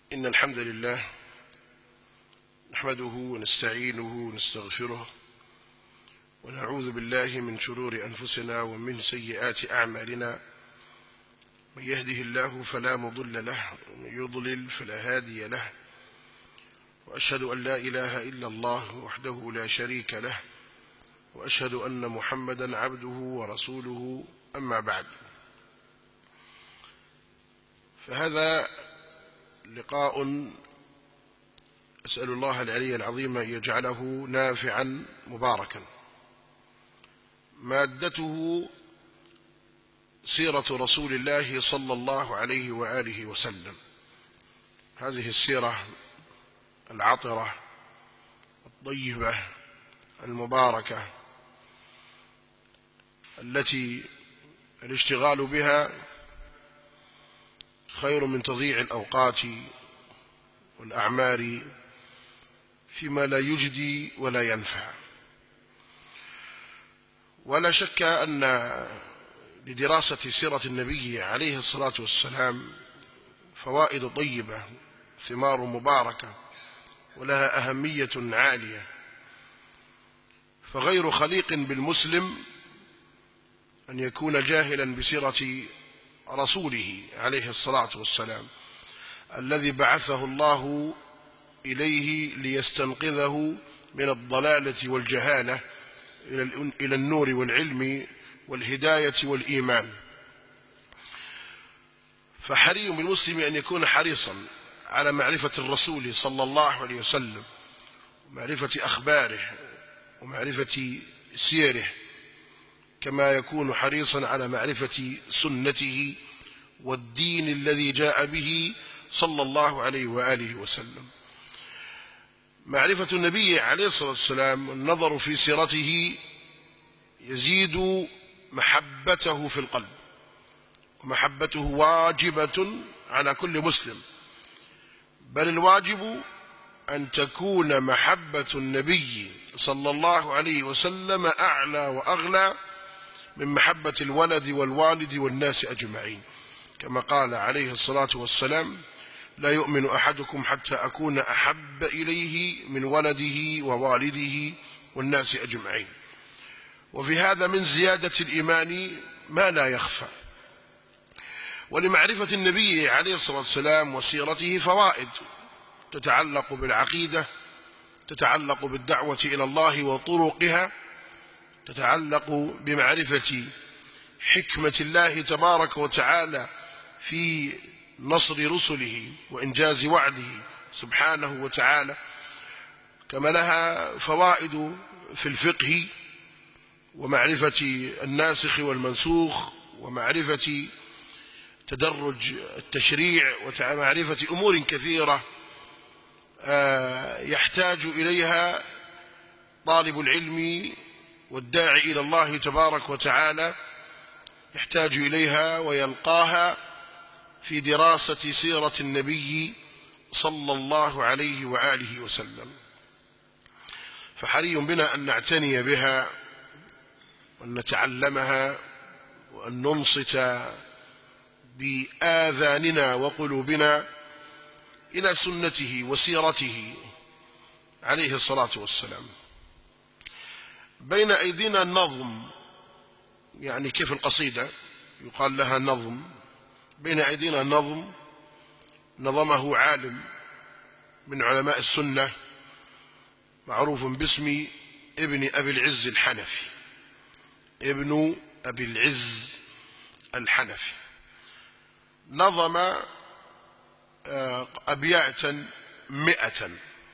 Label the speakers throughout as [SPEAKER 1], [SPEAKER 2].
[SPEAKER 1] إن الحمد لله نحمده ونستعينه ونستغفره ونعوذ بالله من شرور أنفسنا ومن سيئات أعمالنا. من يهده الله فلا مضل له ومن يضلل فلا هادي له، وأشهد أن لا إله إلا الله وحده لا شريك له، وأشهد أن محمدا عبده ورسوله. أما بعد، فهذا لقاء أسأل الله العلي العظيم أن يجعله نافعا مباركا. مادته سيرة رسول الله صلى الله عليه وآله وسلم. هذه السيرة العطرة الطيبة المباركة التي الاشتغال بها خير من تضييع الأوقات والأعمار فيما لا يجدي ولا ينفع. ولا شك أن لدراسة سيرة النبي عليه الصلاة والسلام فوائد طيبة، ثمار مباركة، ولها أهمية عالية. فغير خليق بالمسلم أن يكون جاهلا بسيرة رسوله عليه الصلاة والسلام الذي بعثه الله إليه ليستنقذه من الضلالة والجهالة إلى النور والعلم والهداية والإيمان. فحري بالمسلم أن يكون حريصا على معرفة الرسول صلى الله عليه وسلم، ومعرفة أخباره ومعرفة سيره، كما يكون حريصا على معرفة سنته والدين الذي جاء به صلى الله عليه وآله وسلم. معرفة النبي عليه الصلاة والسلام والنظر في سيرته يزيد محبته في القلب، ومحبته واجبة على كل مسلم، بل الواجب أن تكون محبة النبي صلى الله عليه وسلم أعلى وأغلى من محبة الولد والوالد والناس أجمعين، كما قال عليه الصلاة والسلام: لا يؤمن أحدكم حتى أكون أحب إليه من ولده ووالده والناس أجمعين. وفي هذا من زيادة الإيمان ما لا يخفى. ولمعرفة النبي عليه الصلاة والسلام وسيرته فوائد تتعلق بالعقيدة، تتعلق بالدعوة إلى الله وطرقها، تتعلق بمعرفة حكمة الله تبارك وتعالى في نصر رسله وإنجاز وعده سبحانه وتعالى، كما لها فوائد في الفقه ومعرفة الناسخ والمنسوخ، ومعرفة تدرج التشريع، ومعرفة أمور كثيرة يحتاج إليها طالب العلم والداعي إلى الله تبارك وتعالى، يحتاج إليها ويلقاها في دراسة سيرة النبي صلى الله عليه وآله وسلم. فحري بنا أن نعتني بها وأن نتعلمها وأن ننصت بآذاننا وقلوبنا إلى سنته وسيرته عليه الصلاة والسلام. بين أيدينا النظم، يعني كيف القصيدة يقال لها نظم، بين أيدينا النظم نظمه عالم من علماء السنة معروف باسم ابن أبي العز الحنفي، ابن أبي العز الحنفي. نظم أبياتا 100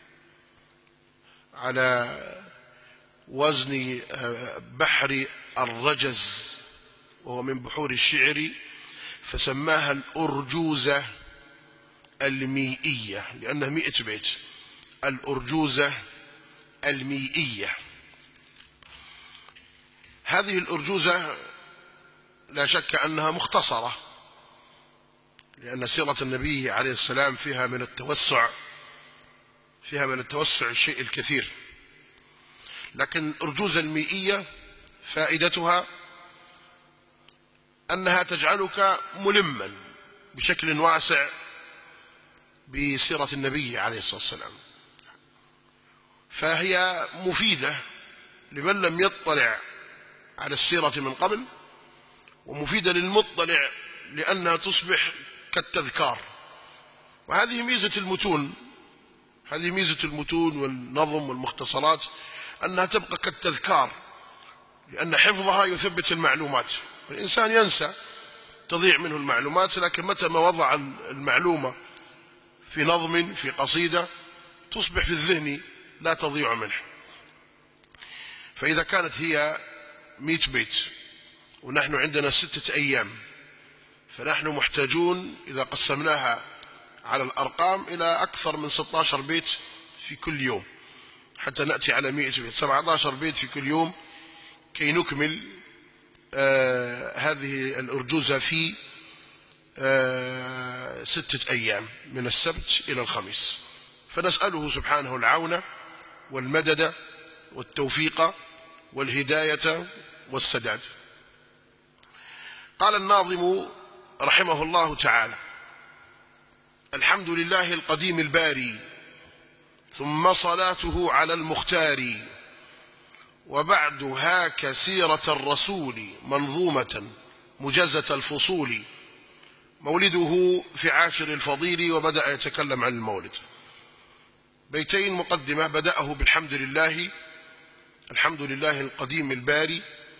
[SPEAKER 1] على وزن بحر الرجز، وهو من بحور الشعر، فسماها الأرجوزة الميئية لأنها 100 بيت، الأرجوزة الميئية. هذه الأرجوزة لا شك أنها مختصرة، لأن سيرة النبي عليه السلام فيها من التوسع الشيء الكثير، لكن الأرجوزة الميئية فائدتها أنها تجعلك ملما بشكل واسع بسيرة النبي عليه الصلاة والسلام، فهي مفيدة لمن لم يطلع على السيرة من قبل، ومفيدة للمطلع لأنها تصبح كالتذكار. وهذه ميزة المتون، هذه ميزة المتون والنظم والمختصرات، أنها تبقى كالتذكار، لأن حفظها يثبت المعلومات. الإنسان ينسى، تضيع منه المعلومات، لكن متى ما وضع المعلومة في نظم في قصيدة تصبح في الذهن لا تضيع منه. فإذا كانت هي 100 بيت ونحن عندنا 6 أيام، فنحن محتاجون إذا قسمناها على الأرقام إلى أكثر من 16 بيت في كل يوم حتى نأتي على 100 بيت، 17 بيت في كل يوم كي نكمل هذه الأرجوزة في 6 أيام من السبت إلى الخميس. فنسأله سبحانه العون والمدد والتوفيق والهداية والسداد. قال الناظم رحمه الله تعالى: الحمد لله القديم الباري، ثم صلاته على المختار، وبعد هاك سيرة الرسول منظومة مجزة الفصول، مولده في عاشر الفضيل. وبدأ يتكلم عن المولد. بيتين مقدمة، بدأه بالحمد لله، الحمد لله القديم الباري،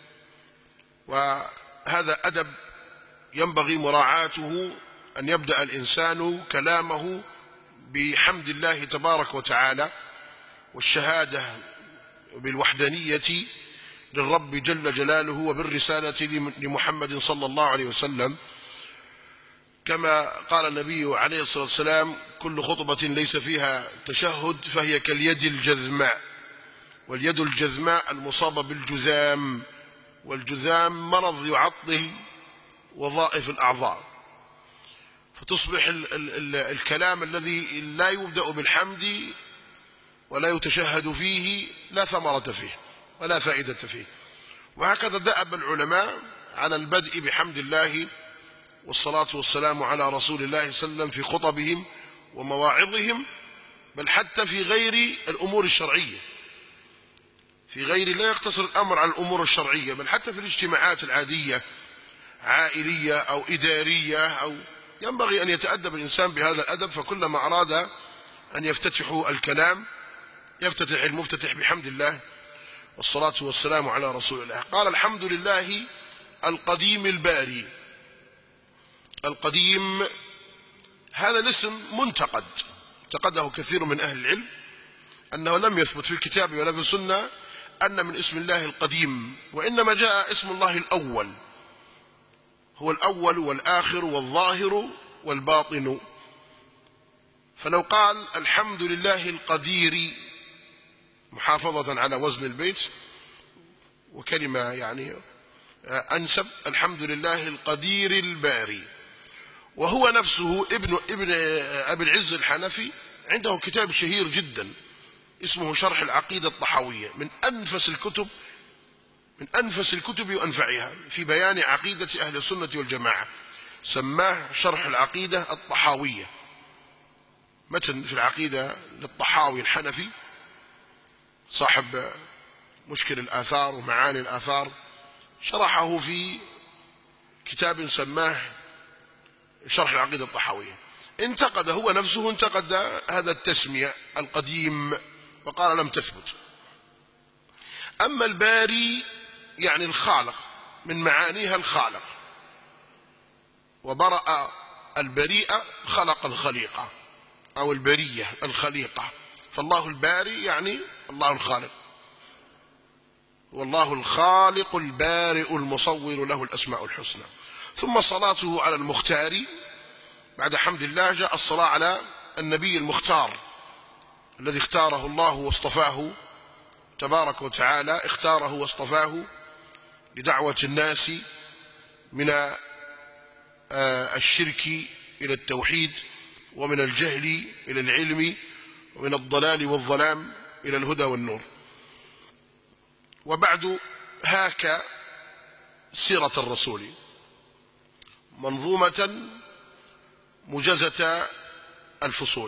[SPEAKER 1] وهذا أدب ينبغي مراعاته، أن يبدأ الإنسان كلامه بحمد الله تبارك وتعالى والشهادة بالوحدانية للرب جل جلاله وبالرسالة لمحمد صلى الله عليه وسلم، كما قال النبي عليه الصلاة والسلام: كل خطبة ليس فيها تشهد فهي كاليد الجذماء. واليد الجذماء المصابة بالجذام، والجذام مرض يعطل وظائف الأعضاء، فتصبح الكلام الذي لا يبدأ بالحمد ولا يتشهد فيه لا ثمرة فيه ولا فائدة فيه. وهكذا دأب العلماء على البدء بحمد الله والصلاة والسلام على رسول الله صلى الله عليه وسلم في خطبهم ومواعظهم، بل حتى في غير الأمور الشرعية، في غير، لا يقتصر الأمر على الأمور الشرعية، بل حتى في الاجتماعات العادية، عائلية أو إدارية، أو ينبغي أن يتأدب الإنسان بهذا الأدب. فكلما أراد أن يفتتحوا الكلام يفتتح المفتتح بحمد الله والصلاة والسلام على رسول الله. قال: الحمد لله القديم الباري. القديم هذا الاسم منتقد، انتقده كثير من أهل العلم، أنه لم يثبت في الكتاب ولا في السنة أن من اسم الله القديم، وإنما جاء اسم الله الأول، هو الأول والآخر والظاهر والباطن. فلو قال الحمد لله القدير محافظة على وزن البيت وكلمة يعني أنسب، الحمد لله القدير الباري. وهو نفسه ابن أبي العز الحنفي عنده كتاب شهير جدا اسمه شرح العقيدة الطحاوية، من أنفس الكتب وأنفعها في بيان عقيدة أهل السنة والجماعة، سماه شرح العقيدة الطحاوية، متن في العقيدة للطحاوي الحنفي صاحب مشكل الآثار ومعاني الآثار، شرحه في كتاب سماه شرح العقيدة الطحاوية. انتقد هو نفسه، انتقد هذا التسمية القديم وقال لم تثبت. أما الباري يعني الخالق، من معانيها الخالق، وبرأ البريئة خلق الخليقة أو البرية الخليقة، فالله الباري يعني الله الخالق، والله الخالق البارئ المصور له الأسماء الحسنى. ثم صلاته على المختار، بعد حمد الله جاء الصلاة على النبي المختار الذي اختاره الله واصطفاه تبارك وتعالى، اختاره واصطفاه لدعوة الناس من الشرك إلى التوحيد، ومن الجهل إلى العلم، ومن الضلال والظلام إلى الهدى والنور. وبعد هاك سيرة الرسول منظومة مجزة الفصول.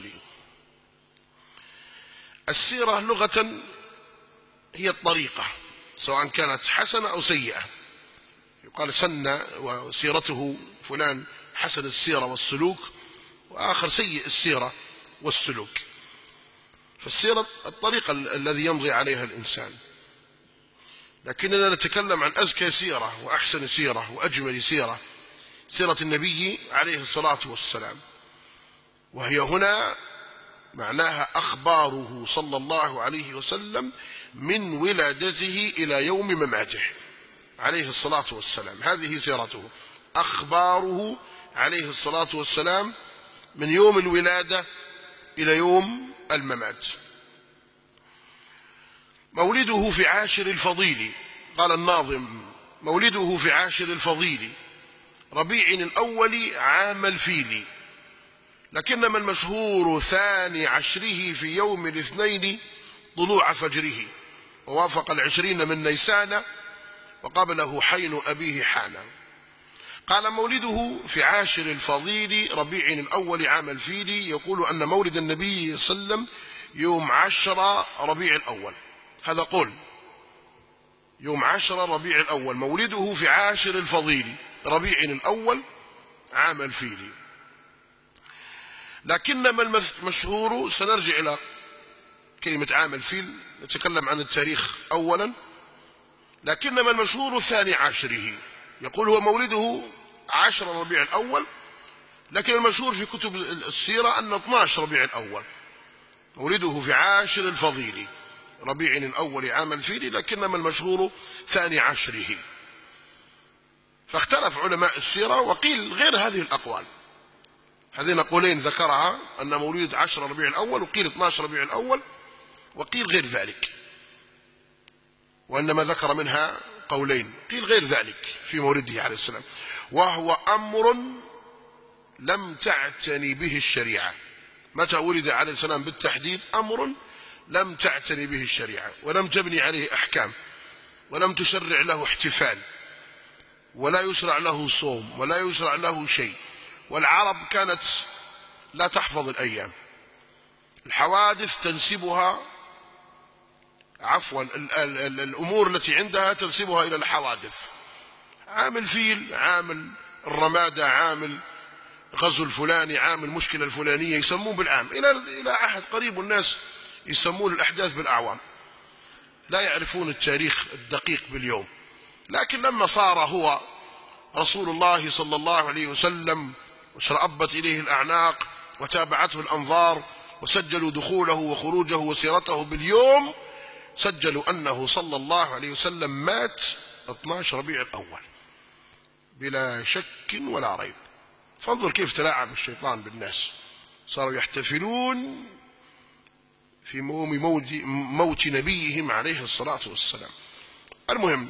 [SPEAKER 1] السيرة لغة هي الطريقة، سواء كانت حسنة أو سيئة. يقال سن وسيرته فلان حسن السيرة والسلوك، وآخر سيء السيرة والسلوك. فالسيرة الطريقة الذي يمضي عليها الإنسان، لكننا نتكلم عن أزكى سيرة وأحسن سيرة وأجمل سيرة، سيرة النبي عليه الصلاة والسلام، وهي هنا معناها أخباره صلى الله عليه وسلم من ولادته إلى يوم مماته عليه الصلاة والسلام. هذه سيرته، أخباره عليه الصلاة والسلام من يوم الولادة إلى يوم الممات. مولده في عاشر الفضيل، قال الناظم: مولده في عاشر الفضيل ربيع الأول عام الفيل، لكنما المشهور ثاني عشره في يوم الاثنين طلوع فجره، ووافق 20 من نيسان وقبله حين أبيه حانا. قال: مولده في عاشر الفضيل ربيع الأول عام الفيل، يقول أن مولد النبي صلى الله عليه وسلم يوم 10 ربيع الأول. هذا قول يوم 10 ربيع الأول، مولده في عاشر الفضيل ربيع الأول عام الفيل. لكنما المشهور، سنرجع إلى كلمة عام الفيل، نتكلم عن التاريخ أولا. لكنما المشهور ثاني عشره، يقول هو مولده 10 ربيع الأول، لكن المشهور في كتب السيرة أن 12 ربيع الأول. مولده في عاشر الفضيل ربيع الأول عام الفيل، لكنما المشهور ثاني عشره. فاختلف علماء السيرة وقيل غير هذه الأقوال. هذين قولين ذكرها، أن مولد 10 ربيع الأول، وقيل 12 ربيع الأول، وقيل غير ذلك، وإنما ذكر منها قولين، قيل غير ذلك في مولده عليه السلام. وهو أمر لم تعتني به الشريعة. متى ولد عليه السلام بالتحديد؟ أمر لم تعتني به الشريعة، ولم تبني عليه أحكام، ولم تشرع له احتفال، ولا يشرع له صوم، ولا يشرع له شيء. والعرب كانت لا تحفظ الأيام، الحوادث تنسبها، عفوا الأمور التي عندها تنسبها إلى الحوادث. عام الفيل، عام الرمادة، عام الغزو الفلاني، عام المشكلة الفلانية، يسمون بالعام. إلى عهد قريب الناس يسمون الأحداث بالأعوام، لا يعرفون التاريخ الدقيق باليوم. لكن لما صار هو رسول الله صلى الله عليه وسلم، وشرأبت إليه الأعناق وتابعته الأنظار، وسجلوا دخوله وخروجه وسيرته باليوم، سجلوا أنه صلى الله عليه وسلم مات 12 ربيع الأول بلا شك ولا ريب. فانظر كيف تلاعب الشيطان بالناس، صاروا يحتفلون في موت نبيهم عليه الصلاة والسلام. المهم،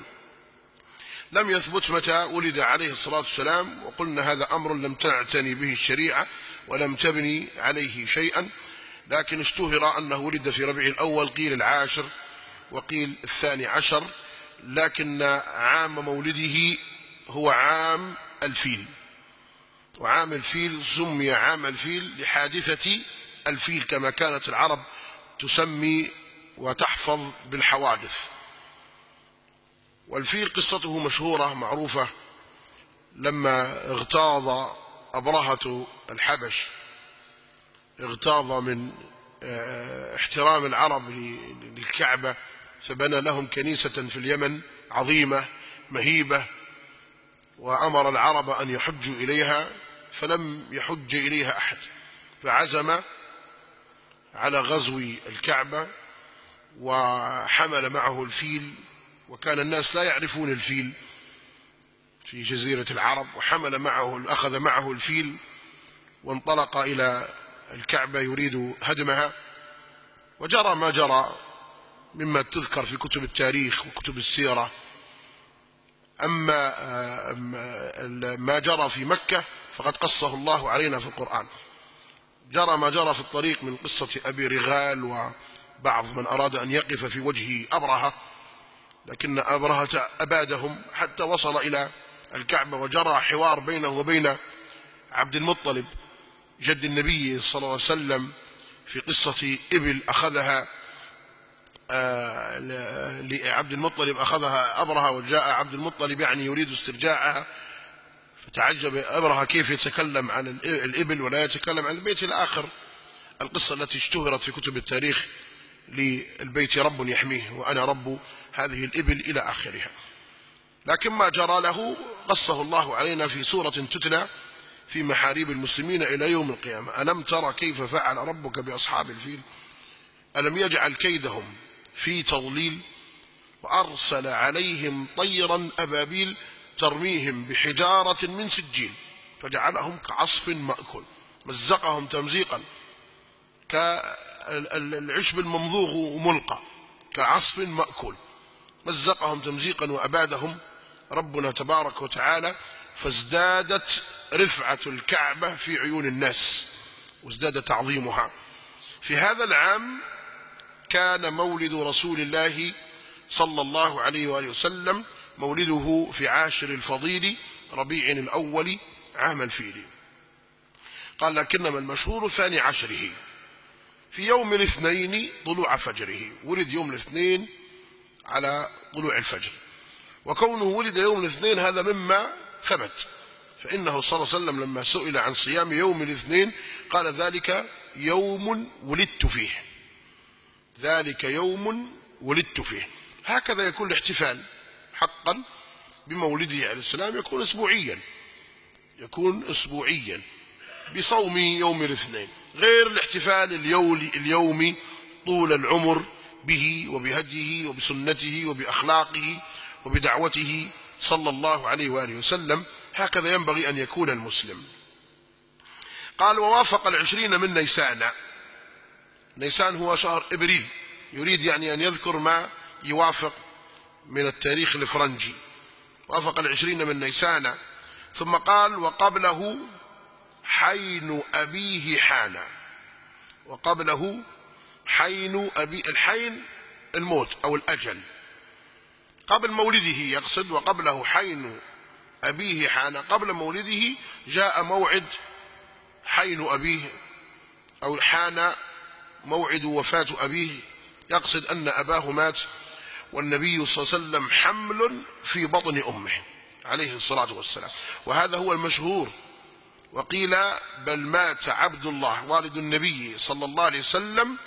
[SPEAKER 1] لم يثبت متى ولد عليه الصلاة والسلام، وقلنا هذا أمر لم تعتني به الشريعة ولم تبني عليه شيئا، لكن اشتهر أنه ولد في ربيع الأول، قيل العاشر وقيل الثاني عشر، لكن عام مولده هو عام الفيل. وعام الفيل سمي عام الفيل لحادثة الفيل، كما كانت العرب تسمي وتحفظ بالحوادث. والفيل قصته مشهورة معروفة، لما اغتاظ أبرهة الحبش، اغتاظ من احترام العرب للكعبة، فبنى لهم كنيسة في اليمن عظيمة مهيبة، وأمر العرب أن يحجوا إليها، فلم يحج إليها أحد، فعزم على غزو الكعبة وحمل معه الفيل، وكان الناس لا يعرفون الفيل في جزيرة العرب، وحمل معه، أخذ معه الفيل وانطلق إلى الكعبة يريد هدمها. وجرى ما جرى مما تذكر في كتب التاريخ وكتب السيرة. أما ما جرى في مكة فقد قصه الله علينا في القرآن. جرى ما جرى في الطريق من قصة أبي رغال وبعض من أراد أن يقف في وجه أبرهة، لكن أبرهة أبادهم حتى وصل إلى الكعبة، وجرى حوار بينه وبين عبد المطلب جد النبي صلى الله عليه وسلم في قصة إبل أخذها لعبد المطلب، أخذها أبرهة وجاء عبد المطلب يعني يريد استرجاعها، فتعجب أبرهة كيف يتكلم عن الإبل ولا يتكلم عن البيت، إلى آخر القصة التي اشتهرت في كتب التاريخ للبيت رب يحميه وأنا رب هذه الإبل إلى آخرها. لكن ما جرى له قصه الله علينا في سورة تتلى في محاريب المسلمين إلى يوم القيامة. ألم ترى كيف فعل ربك بأصحاب الفيل ألم يجعل كيدهم في تضليل وأرسل عليهم طيرا أبابيل ترميهم بحجارة من سجيل فجعلهم كعصف مأكول مزقهم تمزيقا كالعشب الممضوغ ملقى كعصف مأكول مزقهم تمزيقا وأبادهم ربنا تبارك وتعالى، فازدادت رفعة الكعبة في عيون الناس وازداد تعظيمها. في هذا العام كان مولد رسول الله صلى الله عليه وآله وسلم، مولده في عاشر الفضيل ربيع الأول عام الفيل. قال لكنما المشهور ثاني عشره في يوم الاثنين طلوع فجره، ولد يوم الاثنين على طلوع الفجر، وكونه ولد يوم الاثنين هذا مما ثبت، فإنه صلى الله عليه وسلم لما سئل عن صيام يوم الاثنين قال ذلك يوم ولدت فيه، ذلك يوم ولدت فيه. هكذا يكون الاحتفال حقا بمولده عليه السلام، يكون أسبوعيا، يكون أسبوعيا بصوم يوم الاثنين، غير الاحتفال اليومي طول العمر به وبهديه وبسنته وبأخلاقه وبدعوته صلى الله عليه وآله وسلم. هكذا ينبغي أن يكون المسلم. قال ووافق 20 من نيسان. نيسان هو شهر إبريل، يريد يعني أن يذكر ما يوافق من التاريخ الفرنجي. وافق 20 من نيسان. ثم قال وقبله حين أبيه حان، وقبله حين أبي، الحين الموت أو الأجل، قبل مولده يقصد، وقبله حين أبيه حان، قبل مولده جاء موعد حين أبيه أو حان موعد وفاة أبيه، يقصد أن أباه مات والنبي صلى الله عليه وسلم حمل في بطن أمه عليه الصلاة والسلام، وهذا هو المشهور. وقيل بل مات عبد الله والد النبي صلى الله عليه وسلم،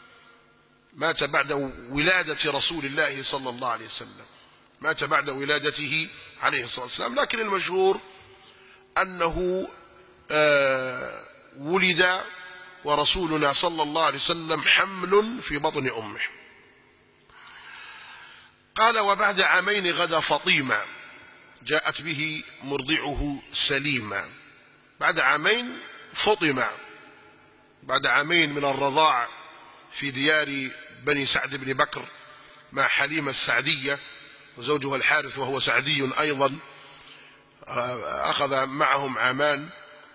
[SPEAKER 1] مات بعد ولادة رسول الله صلى الله عليه وسلم، مات بعد ولادته عليه الصلاة والسلام. لكن المشهور أنه ولد ورسولنا صلى الله عليه وسلم حمل في بطن أمه. قال وبعد عامين غدا فطيمة جاءت به مرضعه سليما. بعد عامين فطم، بعد عامين من الرضاع في ديار بني سعد بن بكر مع حليمة السعدية وزوجها الحارث وهو سعدي أيضا، أخذ معهم عامان،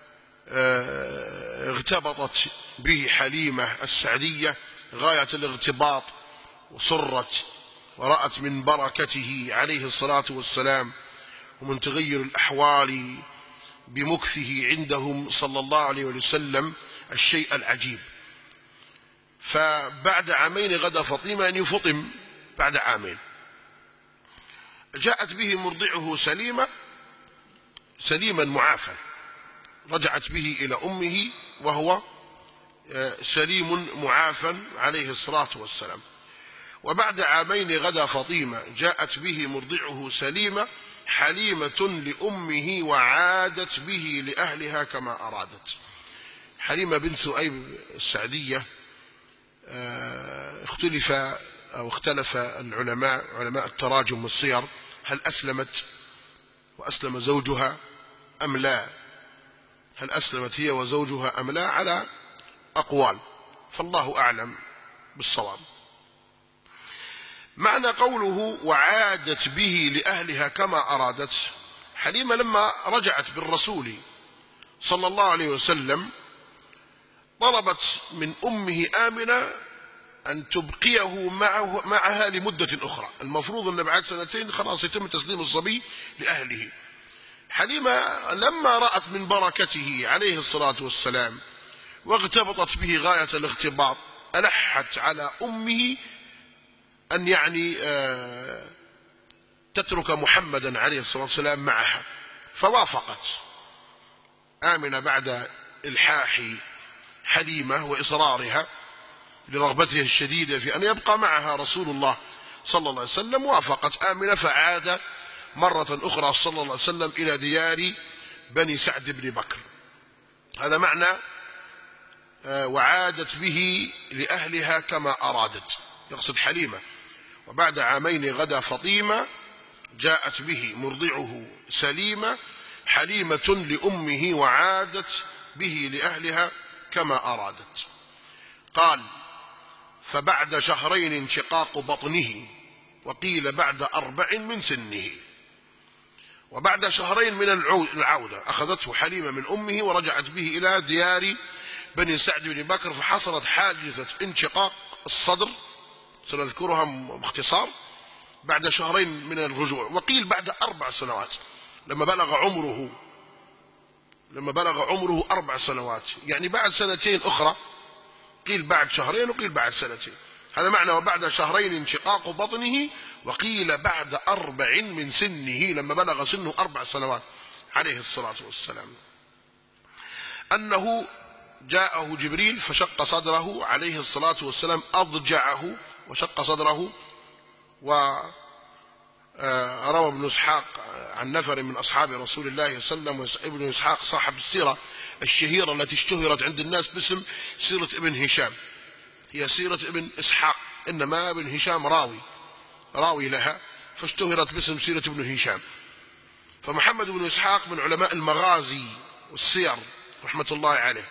[SPEAKER 1] اغتبطت به حليمة السعدية غاية الاغتباط وسرت ورأت من بركته عليه الصلاة والسلام ومن تغير الأحوال بمكثه عندهم صلى الله عليه وسلم الشيء العجيب. فبعد عامين غدا فطيمة أن يفطم بعد عامين. جاءت به مرضعه سليما معافى، رجعت به إلى أمه وهو سليم معافى عليه الصلاة والسلام. وبعد عامين غدا فطيمة جاءت به مرضعه سليمة حليمة لأمه وعادت به لأهلها كما أرادت. حليمة بنت سؤيب السعدية اختلف العلماء، علماء التراجم والسير، هل أسلمت وأسلم زوجها أم لا، هل أسلمت هي وزوجها أم لا، على أقوال، فالله أعلم بالصواب. معنى قوله وعادت به لأهلها كما أرادت، حليمة لما رجعت بالرسول صلى الله عليه وسلم طلبت من أمه آمنة أن تبقيه معها لمدة أخرى. المفروض أن بعد 2 خلاص يتم تسليم الصبي لأهله. حليمة لما رأت من بركته عليه الصلاة والسلام واغتبطت به غاية الاغتباط، ألحت على أمه أن يعني تترك محمدا عليه الصلاة والسلام معها، فوافقت آمنة بعد إلحاح حليمة وإصرارها لرغبتها الشديدة في أن يبقى معها رسول الله صلى الله عليه وسلم. وافقت آمنة، فعاد مرة أخرى صلى الله عليه وسلم إلى ديار بني سعد بن بكر. هذا معنى وعادت به لأهلها كما أرادت، يقصد حليمة. وبعد عامين غدا فطيمة، جاءت به مرضعه سليمة حليمة لأمه، وعادت به لأهلها كما أرادت. قال: فبعد شهرين انشقاق بطنه، وقيل بعد 4 من سنه. وبعد شهرين من العودة أخذته حليمة من أمه ورجعت به إلى ديار بني سعد بن بكر، فحصلت حادثة انشقاق الصدر سنذكرها باختصار بعد شهرين من الرجوع. وقيل بعد 4 سنوات، لما بلغ عمره 4 سنوات، يعني بعد 2 أخرى. قيل بعد شهرين وقيل بعد 2. هذا معنى وبعد شهرين انشقاق بطنه، وقيل بعد 4 من سنه، لما بلغ سنه 4 سنوات عليه الصلاة والسلام. أنه جاءه جبريل فشق صدره عليه الصلاة والسلام، أضجعه وشق صدره. وروى ابن إسحاق عن نفر من أصحاب رسول الله صلى الله عليه وسلم، ابن إسحاق صاحب السيرة الشهيرة التي اشتهرت عند الناس باسم سيرة ابن هشام، هي سيرة ابن إسحاق، إنما ابن هشام راوي لها، فاشتهرت باسم سيرة ابن هشام. فمحمد بن إسحاق من علماء المغازي والسير رحمة الله عليه.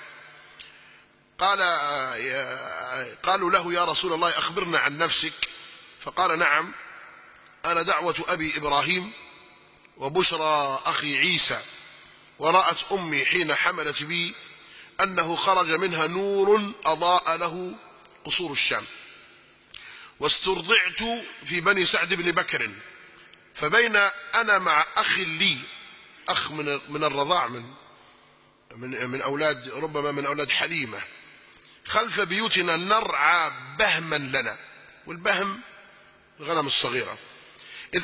[SPEAKER 1] قالوا له: يا رسول الله أخبرنا عن نفسك. فقال: نعم، أنا دعوة أبي إبراهيم وبشرى أخي عيسى. ورأت أمي حين حملت بي أنه خرج منها نور أضاء له قصور الشام. واسترضعت في بني سعد بن بكر، فبين أنا مع أخ لي، أخ من الرضاع من أولاد، ربما من أولاد حليمة، خلف بيوتنا نرعى بهما لنا، والبهم الغنم الصغيرة، إذ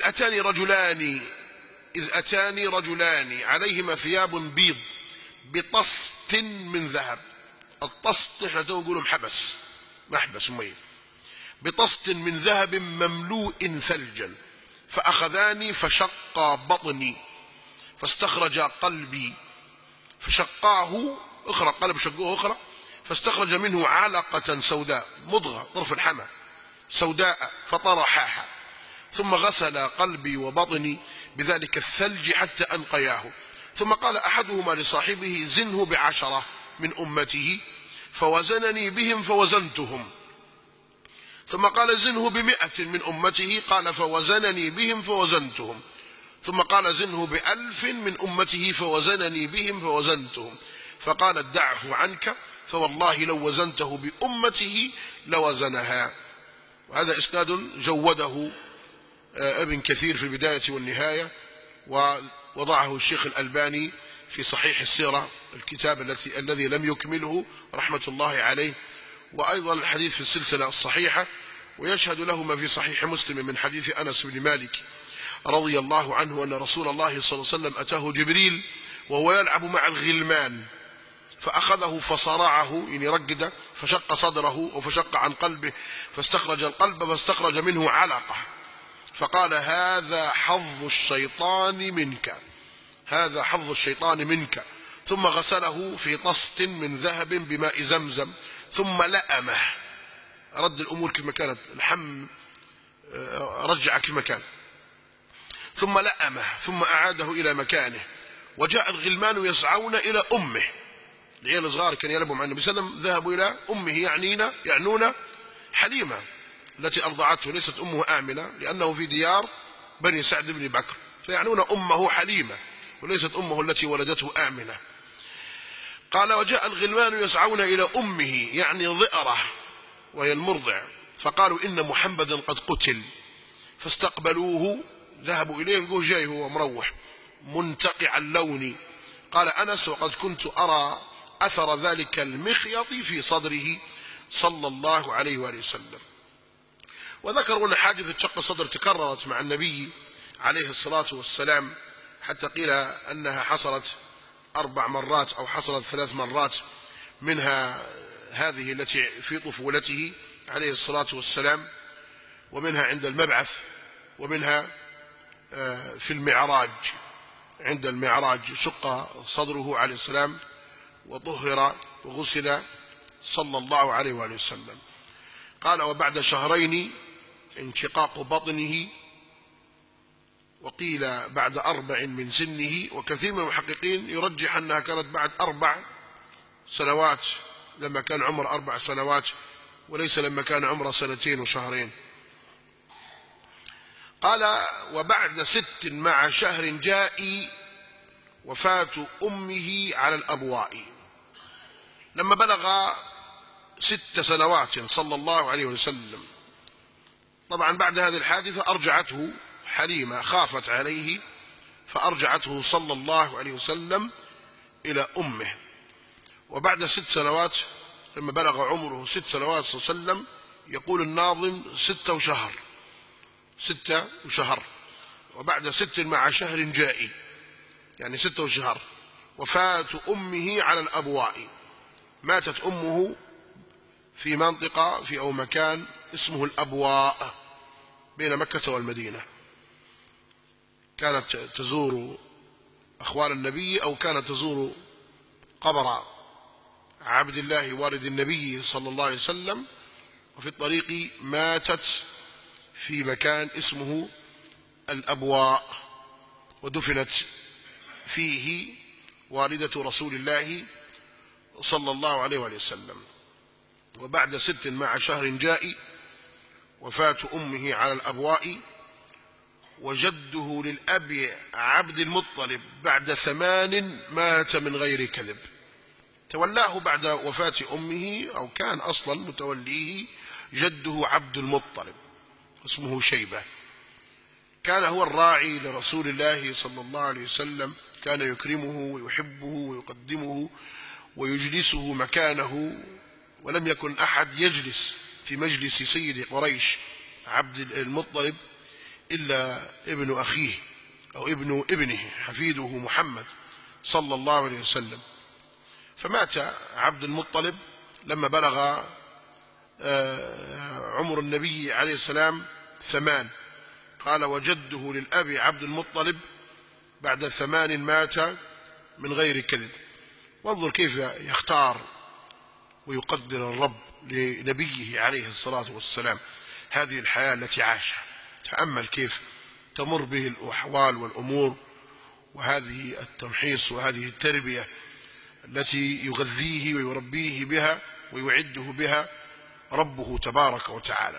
[SPEAKER 1] أتاني رجلان عليهما ثياب بيض بطست من ذهب. الطست احنا نقول محبس مي، بطست من ذهب مملوء ثلجا، فأخذاني فشقا بطني فاستخرج قلبي، فشقاه أخرى، قلب شقوه أخرى، فاستخرج منه علقة سوداء، مضغة طرف الحمى سوداء، فطرحاها، ثم غسل قلبي وبطني بذلك الثلج حتى أنقياه. ثم قال أحدهما لصاحبه: زنه ب10 من أمته، فوزنني بهم فوزنتهم. ثم قال: زنه ب100 من أمته، قال: فوزنني بهم فوزنتهم. ثم قال: زنه ب1000 من أمته، فوزنني بهم فوزنتهم. فقال: دعه عنك، فوالله لو وزنته بأمته لوزنها. وهذا إسناد جوده ابن كثير في البداية والنهاية، ووضعه الشيخ الألباني في صحيح السيرة، الكتاب الذي لم يكمله رحمة الله عليه. وأيضا الحديث في السلسلة الصحيحة، ويشهد له ما في صحيح مسلم من حديث أنس بن مالك رضي الله عنه أن رسول الله صلى الله عليه وسلم أتاه جبريل وهو يلعب مع الغلمان، فأخذه فصرعه، يعني رقده، فشق صدره وفشق عن قلبه، فاستخرج القلب فاستخرج منه علقة، فقال: هذا حظ الشيطان منك. ثم غسله في طست من ذهب بماء زمزم، ثم لأمه، رد الأمور كما كانت، الحم رجع كما كان، ثم لأمه، ثم أعاده إلى مكانه. وجاء الغلمان يسعون إلى أمه، العيال الصغار كان يلعبوا مع النبي صلى الله عليه وسلم، ذهبوا إلى أمه، يعنون حليمة التي أرضعته، ليست أمه آمنة، لأنه في ديار بني سعد بن بكر، فيعنون أمه حليمة وليست أمه التي ولدته آمنة. قال: وجاء الغلمان يسعون إلى أمه، يعني ضئرة وهي المرضع، فقالوا: إن محمدا قد قتل. فاستقبلوه، ذهبوا إليه، يقول جاي هو مروح منتقع اللون. قال أنس: وقد كنت أرى أثر ذلك المخيط في صدره صلى الله عليه وآله وسلم. وذكروا أن حادثة شق الصدر تكررت مع النبي عليه الصلاة والسلام، حتى قيل أنها حصلت 4 مرات أو حصلت 3 مرات، منها هذه التي في طفولته عليه الصلاة والسلام، ومنها عند المبعث، ومنها في المعراج. عند المعراج شق صدره عليه السلام وطهر وغسل صلى الله عليه وآله وسلم. قال: وبعد شهرين انشقاق بطنه، وقيل بعد 4 من سنه، وكثير من المحققين يرجح أنها كانت بعد 4 سنوات، لما كان عمر 4 سنوات، وليس لما كان عمره 2 وشهرين. قال: وبعد 6 مع شهر جاء وفاة أمه على الأبواء. لما بلغ 6 سنوات صلى الله عليه وسلم، طبعا بعد هذه الحادثة أرجعته حليمة، خافت عليه فأرجعته صلى الله عليه وسلم إلى أمه. وبعد 6 سنوات لما بلغ عمره 6 سنوات صلى الله عليه وسلم، يقول الناظم 6 وشهر، 6 وشهر، وبعد 6 مع شهر جائي، يعني 6 وشهر، وفاة أمه على الأبواء. ماتت أمه في منطقة أو مكان اسمه الأبواء بين مكة والمدينة. كانت تزور أخوال النبي، أو كانت تزور قبر عبد الله والد النبي صلى الله عليه وسلم، وفي الطريق ماتت في مكان اسمه الأبواء، ودفنت فيه والدة رسول الله صلى الله عليه وسلم. وبعد 6 مع شهر جاء وفاة أمه على الأبواء، وجده للأب عبد المطلب بعد 8 مات من غير كذب. تولاه بعد وفاة أمه، أو كان أصلا متوليه جده عبد المطلب اسمه شيبة. كان هو الراعي لرسول الله صلى الله عليه وسلم، كان يكرمه ويحبه ويقدمه ويجلسه مكانه، ولم يكن أحد يجلس في مجلس سيد قريش عبد المطلب إلا ابن أخيه أو ابن ابنه حفيده محمد صلى الله عليه وسلم. فمات عبد المطلب لما بلغ عمر النبي عليه السلام 8. قال: وجده للأب عبد المطلب بعد 8 مات من غير كذب. وانظر كيف يختار ويقدر الرب لنبيه عليه الصلاة والسلام هذه الحياة التي عاشها. تأمل كيف تمر به الأحوال والأمور، وهذه التمحيص وهذه التربية التي يغذيه ويربيه بها ويعده بها ربه تبارك وتعالى.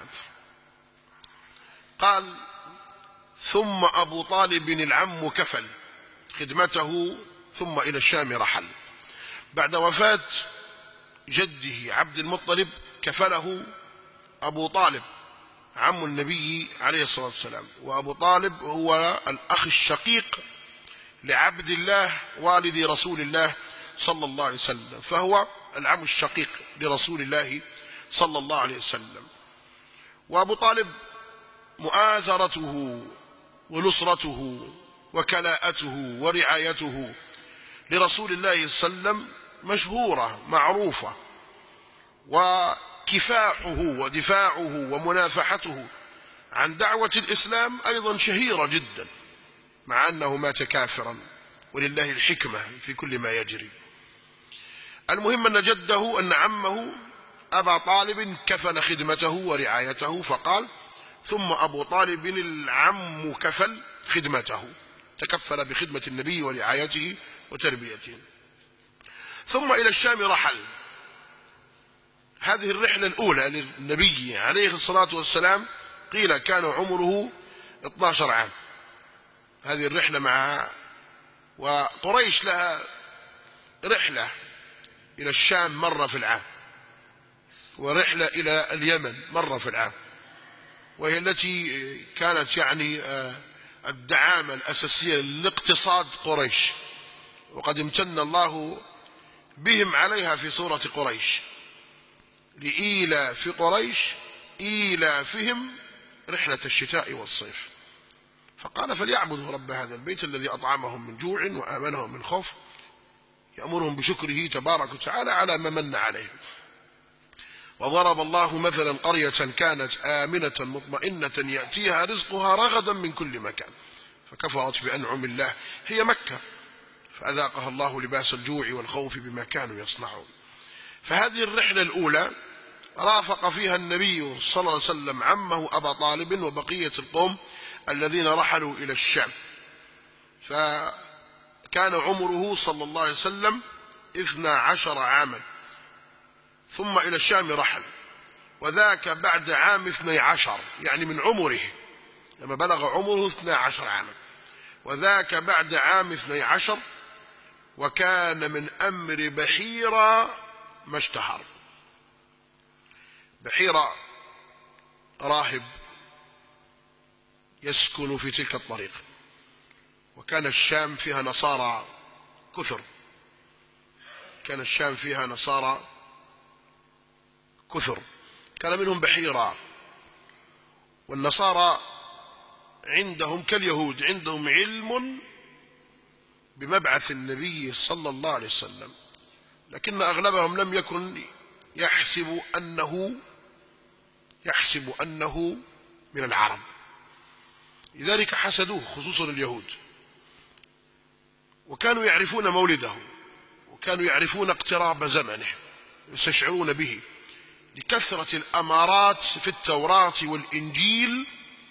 [SPEAKER 1] قال: ثم أبو طالب العم كفل خدمته ثم إلى الشام رحل. بعد وفاة جده عبد المطلب كفله أبو طالب عم النبي عليه الصلاة والسلام. وأبو طالب هو الأخ الشقيق لعبد الله والد رسول الله صلى الله عليه وسلم، فهو العم الشقيق لرسول الله صلى الله عليه وسلم. وأبو طالب مؤازرته ونصرته وكلاءته ورعايته لرسول الله صلى الله عليه وسلم مشهورة معروفة، وكفاحه ودفاعه ومنافحته عن دعوة الإسلام أيضا شهيرة جدا، مع أنه مات كافرا، ولله الحكمة في كل ما يجري. المهم أن جده أن عمه أبا طالب كفل خدمته ورعايته، فقال: ثم أبو طالب العم كفل خدمته، تكفل بخدمة النبي ورعايته وتربيته. ثم إلى الشام رحل. هذه الرحلة الأولى للنبي عليه الصلاة والسلام قيل كان عمره 12 عام. هذه الرحلة مع وقريش لها رحلة إلى الشام مرة في العام، ورحلة إلى اليمن مرة في العام، وهي التي كانت يعني الدعامة الأساسية لاقتصاد قريش. وقد امتن الله بهم عليها في سورة قريش: لإيلاف قريش إيلافهم رحلة الشتاء والصيف. فقال: فليعبدوا رب هذا البيت الذي أطعمهم من جوع وآمنهم من خوف، يأمرهم بشكره تبارك وتعالى على ما من عليهم. وضرب الله مثلا قرية كانت آمنة مطمئنة يأتيها رزقها رغدا من كل مكان فكفرت بأنعم الله هي مكة فأذاقها الله لباس الجوع والخوف بما كانوا يصنعون. فهذه الرحلة الأولى رافق فيها النبي صلى الله عليه وسلم عمه أبا طالب وبقية القوم الذين رحلوا إلى الشام، فكان عمره صلى الله عليه وسلم 12 عاما، ثم إلى الشام رحل، وذاك بعد عام 12، يعني من عمره لما بلغ عمره 12 عاما، وذاك بعد عام 12، وكان من أمر بحيرة ما اشتهر. بحيرة راهب يسكن في تلك الطريق، وكان الشام فيها نصارى كثر، كان الشام فيها نصارى كثر، كان منهم بحيرة. والنصارى عندهم كاليهود عندهم علم بمبعث النبي صلى الله عليه وسلم، لكن أغلبهم لم يكن يحسب أنه من العرب، لذلك حسدوه خصوصا اليهود، وكانوا يعرفون مولده، وكانوا يعرفون اقتراب زمنه، يستشعرون به لكثرة الأمارات في التوراة والإنجيل،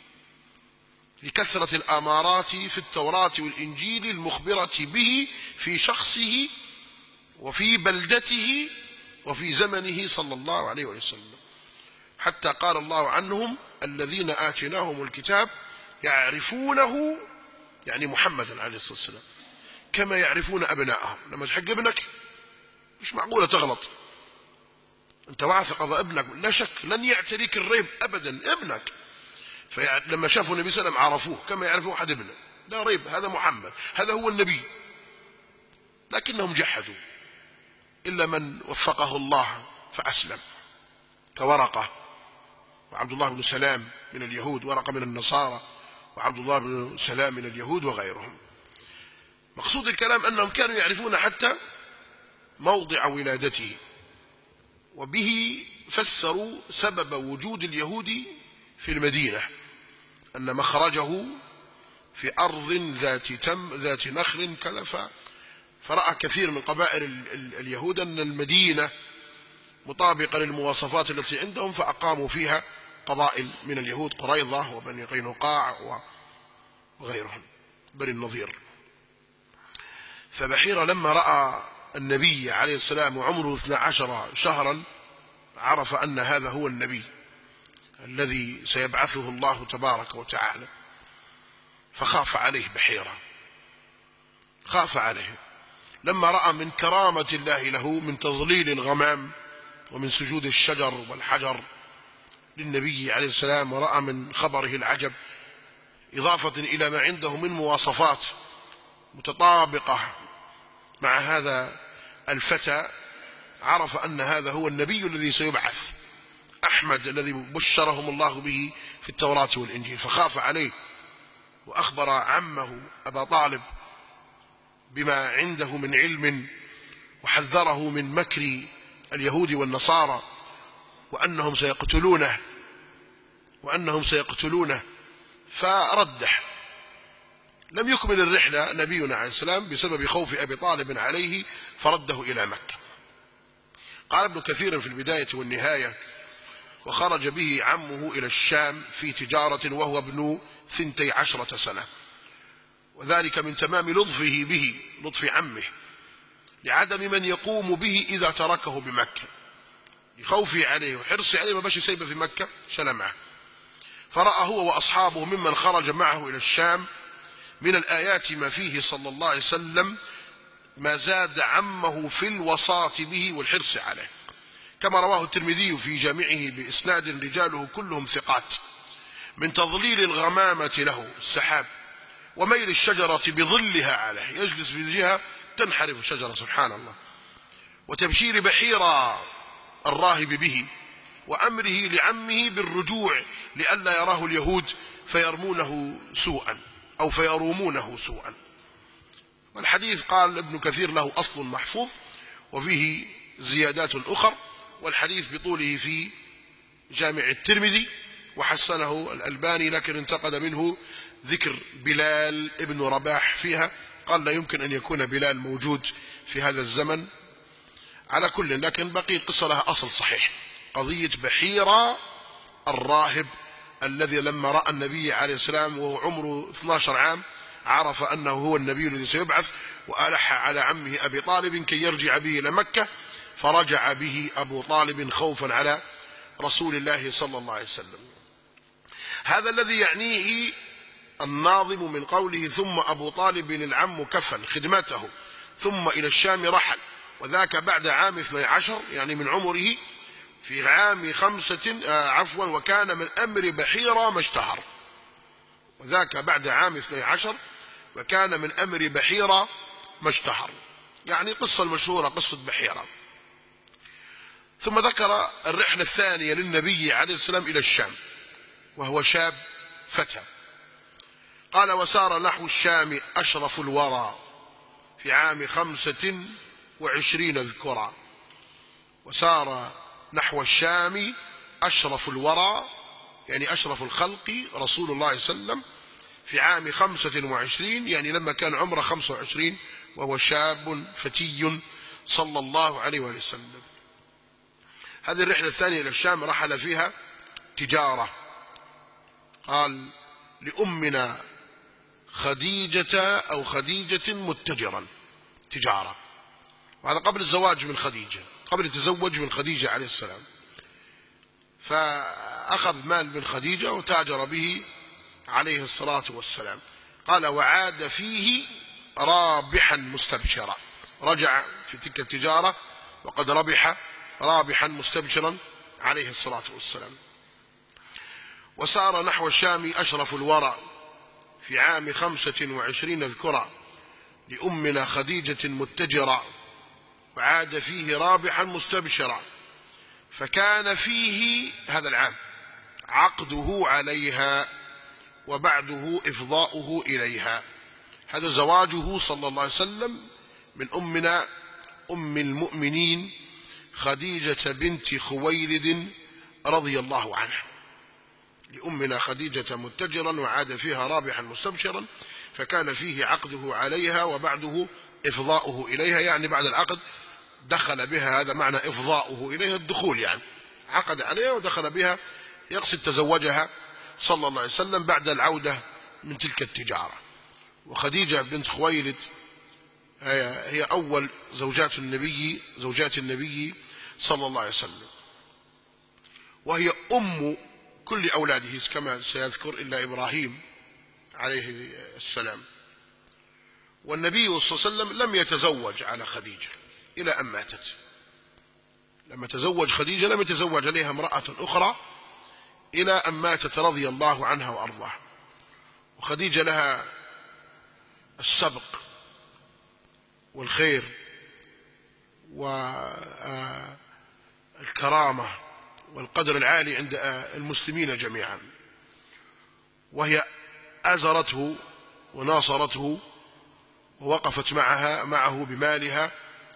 [SPEAKER 1] لكثرة الأمارات في التوراة والإنجيل المخبرة به في شخصه وفي بلدته وفي زمنه صلى الله عليه وسلم، حتى قال الله عنهم: الذين آتيناهم الكتاب يعرفونه، يعني محمدا عليه الصلاة والسلام، كما يعرفون أبناءهم. لما تحق ابنك مش معقولة تغلط، أنت واثق هذا ابنك لا شك، لن يعتريك الريب أبدا ابنك. فلما شافوا النبي صلى الله عليه وسلم عرفوه كما يعرفوا أحد ابنه، لا ريب، هذا محمد، هذا هو النبي. لكنهم جحدوا إلا من وفقه الله فأسلم، كورقة وعبد الله بن سلام من اليهود، ورقة من النصارى وعبد الله بن سلام من اليهود وغيرهم. مقصود الكلام أنهم كانوا يعرفون حتى موضع ولادته، وبه فسروا سبب وجود اليهود في المدينة، أن مخرجه في أرض ذات نخل كذا، فرأى كثير من قبائل اليهود أن المدينة مطابقة للمواصفات التي عندهم، فأقاموا فيها قبائل من اليهود، قريظة وبني قينقاع وغيرهم، بني النضير. فبحيرة لما رأى النبي عليه السلام وعمره 12 شهرا عرف أن هذا هو النبي الذي سيبعثه الله تبارك وتعالى، فخاف عليه بحيرة، خاف عليه لما رأى من كرامة الله له من تظليل الغمام ومن سجود الشجر والحجر للنبي عليه السلام، ورأى من خبره العجب إضافة إلى ما عنده من مواصفات متطابقة مع هذا الفتى، عرف أن هذا هو النبي الذي سيبعث، أحمد الذي بشرهم الله به في التوراة والإنجيل. فخاف عليه وأخبر عمه أبا طالب بما عنده من علم، وحذره من مكر اليهود والنصارى وأنهم سيقتلونه فرده. لم يكمل الرحلة نبينا عليه السلام بسبب خوف أبي طالب عليه، فرده إلى مكة. قال ابن كثير في البداية والنهاية: وخرج به عمه إلى الشام في تجارة وهو ابن 12 سنة، وذلك من تمام لطفه به، لطف عمه، لعدم من يقوم به إذا تركه بمكة، لخوفه عليه وحرصه عليه ما باش يسيبه في مكة شل معه. فرأى هو وأصحابه ممن خرج معه إلى الشام من الآيات ما فيه صلى الله عليه وسلم ما زاد عمه في الوصاة به والحرص عليه، كما رواه الترمذي في جامعه بإسناد رجاله كلهم ثقات، من تظليل الغمامة له السحاب، وميل الشجرة بظلها عليه، يجلس بذلها تنحرف الشجرة سبحان الله، وتبشير بحيرى الراهب به، وأمره لعمه بالرجوع لئلا يراه اليهود فيرمونه سوءا أو فيرومونه سوءا. والحديث قال ابن كثير له أصل محفوظ وفيه زيادات أخر، والحديث بطوله في جامع الترمذي وحسنه الألباني، لكن انتقد منه ذكر بلال ابن رباح فيها، قال لا يمكن أن يكون بلال موجود في هذا الزمن. على كل، لكن بقي القصة لها أصل صحيح، قضية بحيرة الراهب الذي لما رأى النبي عليه السلام وهو عمره 12 عام عرف أنه هو النبي الذي سيبعث، وألح على عمه أبي طالب كي يرجع به إلى مكة، فرجع به أبو طالب خوفا على رسول الله صلى الله عليه وسلم. هذا الذي يعنيه الناظم من قوله ثم أبو طالب العم كفل خدمته ثم إلى الشام رحل، وذاك بعد عام 12، يعني من عمره في عام 5 وكان من أمر بحيرة ما اشتهر، وذاك بعد عام 12 وكان من أمر بحيرة ما اشتهر، يعني القصة المشهورة قصة بحيرة. ثم ذكر الرحلة الثانية للنبي عليه السلام إلى الشام وهو شاب فتى، قال وسار نحو الشام أشرف الورى في عام 25 ذكرى. وسار نحو الشام أشرف الورى يعني أشرف الخلق رسول الله صلى الله عليه وسلم في عام 25، يعني لما كان عمره 25 وهو شاب فتي صلى الله عليه وسلم. هذه الرحلة الثانية إلى الشام رحل فيها تجارة، قال لأمنا خديجة أو خديجة متجرا، تجارة، وهذا قبل الزواج من خديجة، قبل يتزوج من خديجة عليه السلام، فأخذ مال من خديجة وتاجر به عليه الصلاة والسلام. قال وعاد فيه رابحا مستبشرا، رجع في تلك التجارة وقد ربح رابحا مستبشرا عليه الصلاة والسلام. وسار نحو الشام أشرف الورى في عام 25 ذكرى لأمنا خديجة متجرا، وعاد فيه رابحا مستبشرا، فكان فيه هذا العام عقده عليها وبعده إفضاؤه إليها. هذا زواجه صلى الله عليه وسلم من أمنا أم المؤمنين خديجة بنت خويلد رضي الله عنها، لأمنا خديجة متجرا وعاد فيها رابحا مستبشرا، فكان فيه عقده عليها وبعده إفضاؤه إليها، يعني بعد العقد دخل بها، هذا معنى إفضاؤه إليها الدخول، يعني عقد عليها ودخل بها، يقصد تزوجها صلى الله عليه وسلم بعد العودة من تلك التجارة. وخديجة بنت خويلد هي أول زوجات النبي صلى الله عليه وسلم، وهي أم كل أولاده كما سيذكر إلا إبراهيم عليه السلام. والنبي صلى الله عليه وسلم لم يتزوج على خديجة إلى أن ماتت، لما تزوج خديجة لم يتزوج عليها امرأة أخرى إلى أن ماتت رضي الله عنها وأرضاها. وخديجة لها السبق والخير والكرامة والقدر العالي عند المسلمين جميعا، وهي آزرته وناصرته ووقفت معه بمالها،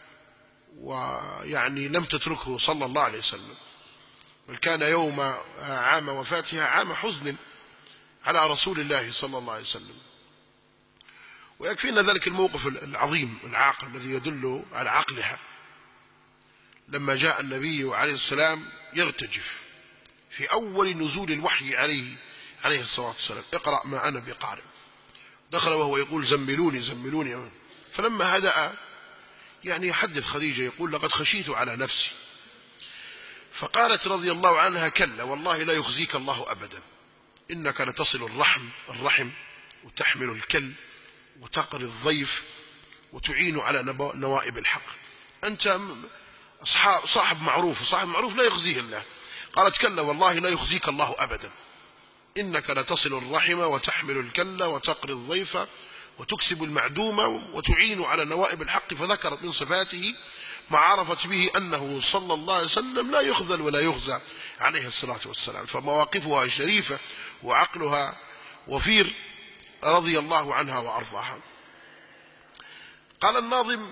[SPEAKER 1] ويعني لم تتركه صلى الله عليه وسلم، بل كان يوم عام وفاتها عام حزن على رسول الله صلى الله عليه وسلم. ويكفينا ذلك الموقف العظيم العاقل الذي يدل على عقلها، لما جاء النبي عليه السلام يرتجف في أول نزول الوحي عليه الصلاة والسلام، اقرأ ما أنا بقارئ، دخل وهو يقول زملوني زملوني، فلما هدأ يعني يحدث خديجة يقول لقد خشيت على نفسي، فقالت رضي الله عنها كلا والله لا يخزيك الله أبدا، إنك لتصل الرحم وتحمل الكل وتقري الضيف وتعين على نوائب الحق، أنت صاحب معروف، وصاحب معروف لا يخزيه الله. قالت كلا والله لا يخزيك الله أبدا، إنك لتصل الرحم وتحمل الكل وتقري الضيف وتكسب المعدوم وتعين على نوائب الحق. فذكرت من صفاته ما عرفت به أنه صلى الله عليه وسلم لا يخذل ولا يخزى عليه الصلاة والسلام. فمواقفها شريفة وعقلها وفير رضي الله عنها وأرضاها. قال الناظم: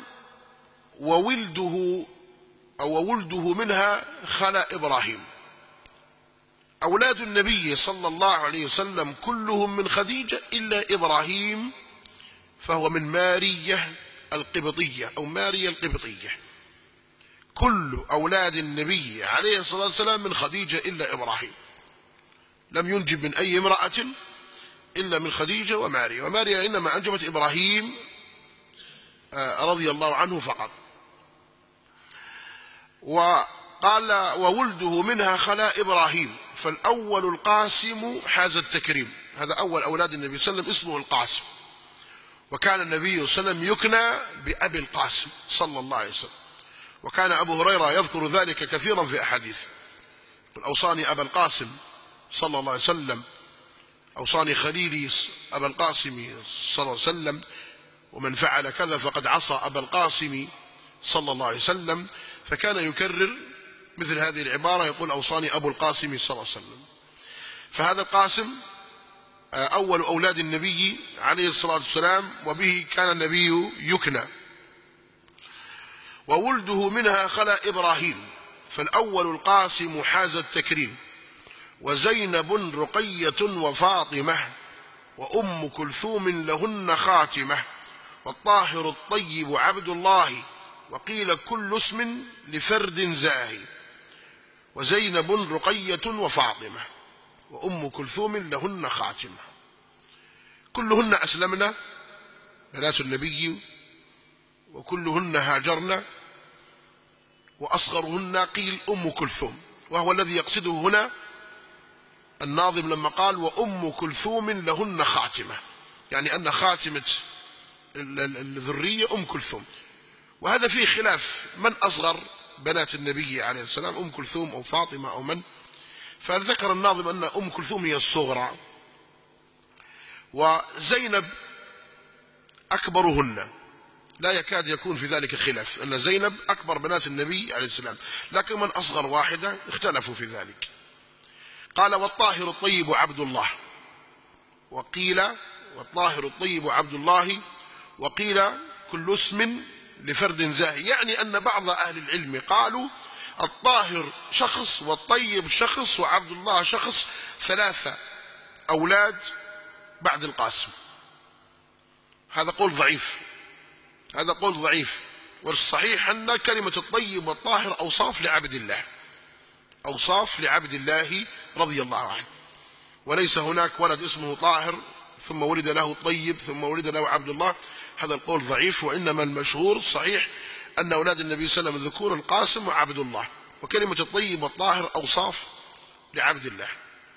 [SPEAKER 1] وولده منها خلا إبراهيم. أولاد النبي صلى الله عليه وسلم كلهم من خديجة إلا إبراهيم، فهو من مارية القبطية أو ماريا القبطية. كل أولاد النبي عليه الصلاة والسلام من خديجة إلا إبراهيم، لم ينجب من أي امرأة إلا من خديجة وماريا، وماريا إنما أنجبت إبراهيم رضي الله عنه فقط. وقال: وولده منها خلا إبراهيم، فالأول القاسم حاز التكريم. هذا أول أولاد النبي صلى الله عليه وسلم اسمه القاسم، وكان النبي صلى الله عليه وسلم يكنى بأبي القاسم صلى الله عليه وسلم. وكان أبو هريرة يذكر ذلك كثيرا في أحاديث: قل أوصاني أبا القاسم صلى الله عليه وسلم، أوصاني خليلي أبا القاسم صلى الله عليه وسلم، ومن فعل كذا فقد عصى أبا القاسم صلى الله عليه وسلم. فكان يكرر مثل هذه العبارة، يقول: أوصاني أبو القاسم صلى الله عليه وسلم. فهذا القاسم أول أولاد النبي عليه الصلاة والسلام، وبه كان النبي يكنى. وولده منها خلا إبراهيم، فالأول القاسم حاز التكريم، وزينب رقية وفاطمة، وأم كلثوم لهن خاتمة، والطاهر الطيب عبد الله، وقيل كل اسم لفرد زاهي. وزينب رقية وفاطمة وأم كلثوم لهن خاتمة. كلهن أسلمنا بنات النبي، وكلهن هاجرن، وأصغرهن قيل أم كلثوم، وهو الذي يقصده هنا الناظم لما قال: وأم كلثوم لهن خاتمة، يعني أن خاتمة الذرية أم كلثوم. وهذا فيه خلاف من أصغر بنات النبي عليه السلام، أم كلثوم أو فاطمة أو من. فذكر الناظم أن أم كلثوم هي الصغرى، وزينب أكبرهن، لا يكاد يكون في ذلك خلاف أن زينب أكبر بنات النبي عليه السلام، لكن من أصغر واحدة اختلفوا في ذلك. قال: والطاهر الطيب عبد الله، وقيل والطاهر الطيب عبد الله، وقيل كل اسم لفرد زاهي. يعني أن بعض أهل العلم قالوا الطاهر شخص والطيب شخص وعبد الله شخص، 3 أولاد بعد القاسم. هذا قول ضعيف، هذا قول ضعيف. والصحيح أن كلمة الطيب والطاهر أوصاف لعبد الله، أوصاف لعبد الله رضي الله عنه، وليس هناك ولد اسمه طاهر ثم ولد له الطيب ثم ولد له عبد الله. هذا القول ضعيف، وإنما المشهور الصحيح أن أولاد النبي صلى الله عليه وسلم ذكور القاسم وعبد الله، وكلمة الطيب والطاهر أوصاف لعبد الله.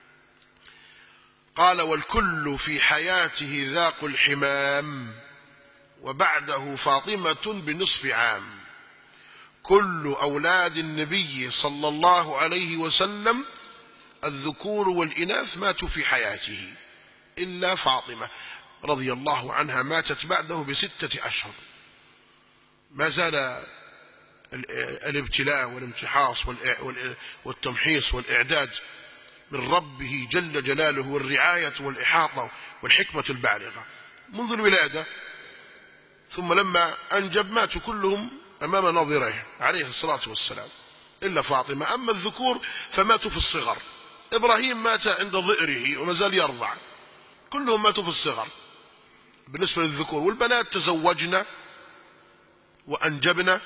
[SPEAKER 1] قال: والكل في حياته ذاق الحمام، وبعده فاطمة بنصف عام. كل أولاد النبي صلى الله عليه وسلم الذكور والإناث ماتوا في حياته إلا فاطمة رضي الله عنها، ماتت بعده ب6 أشهر. ما زال الابتلاء والامتحاص والتمحيص والإعداد من ربه جل جلاله، والرعاية والإحاطة والحكمة البالغة منذ الولادة، ثم لما أنجب ماتوا كلهم أمام ناظريه عليه الصلاة والسلام إلا فاطمة. أما الذكور فماتوا في الصغر. إبراهيم مات عند ظئره وما زال يرضع، كلهم ماتوا في الصغر بالنسبة للذكور. والبنات تزوجن وأنجبن،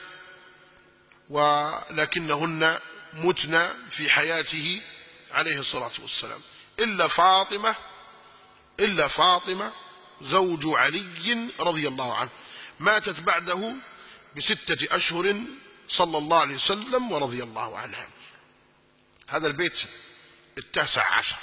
[SPEAKER 1] ولكنهن متن في حياته عليه الصلاة والسلام إلا فاطمة زوج علي رضي الله عنه، ماتت بعده ب6 أشهر صلى الله عليه وسلم ورضي الله عنها. هذا البيت 19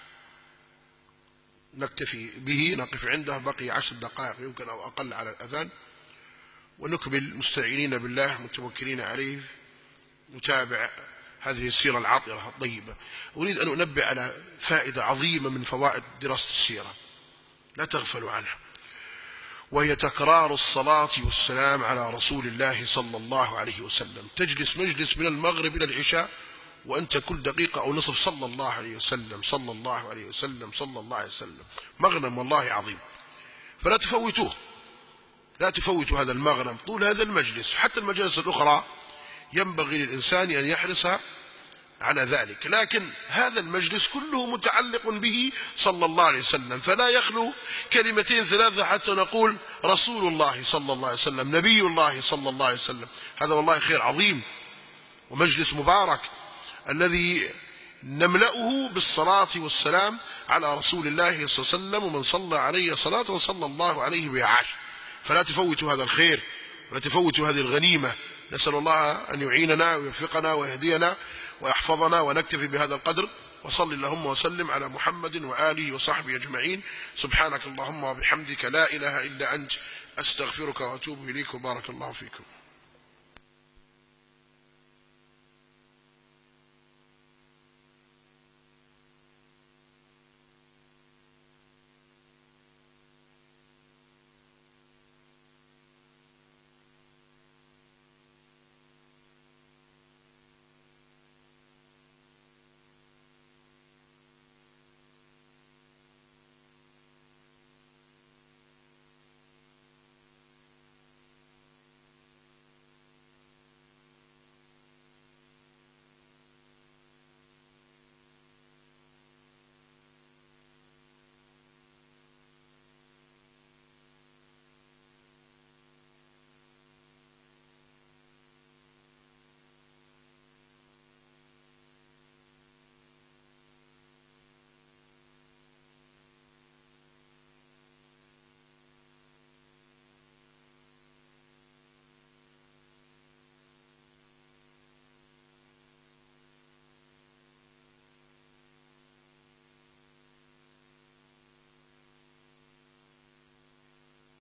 [SPEAKER 1] نكتفي به، نقف عنده، بقي 10 دقائق يمكن أو أقل على الأذان، ونكمل مستعينين بالله متوكلين عليه نتابع هذه السيرة العطرة الطيبة. أريد أن أنبه على فائدة عظيمة من فوائد دراسة السيرة لا تغفلوا عنها، وهي تكرار الصلاة والسلام على رسول الله صلى الله عليه وسلم. تجلس مجلس من المغرب إلى العشاء وأنت كل دقيقة أو نصف صلى الله عليه وسلم صلى الله عليه وسلم صلى الله عليه وسلم. مغنم والله عظيم، فلا تفوتوه، لا تفوتوا هذا المغنم طول هذا المجلس. حتى المجالس الأخرى ينبغي للإنسان أن يحرص على ذلك، لكن هذا المجلس كله متعلق به صلى الله عليه وسلم، فلا يخلو كلمتين ثلاثة حتى نقول رسول الله صلى الله عليه وسلم، نبي الله صلى الله عليه وسلم. هذا والله خير عظيم ومجلس مبارك الذي نملأه بالصلاة والسلام على رسول الله صلى الله عليه وسلم، ومن صلى عليه صلاة صلى الله عليه بها عشر. فلا تفوتوا هذا الخير ولا تفوتوا هذه الغنيمة. نسأل الله أن يعيننا ويوفقنا ويهدينا ويحفظنا، ونكتفي بهذا القدر. وصل اللهم وسلم على محمد وآله وصحبه أجمعين. سبحانك اللهم وبحمدك لا إله إلا أنت، أستغفرك وأتوب إليك، وبارك الله فيكم.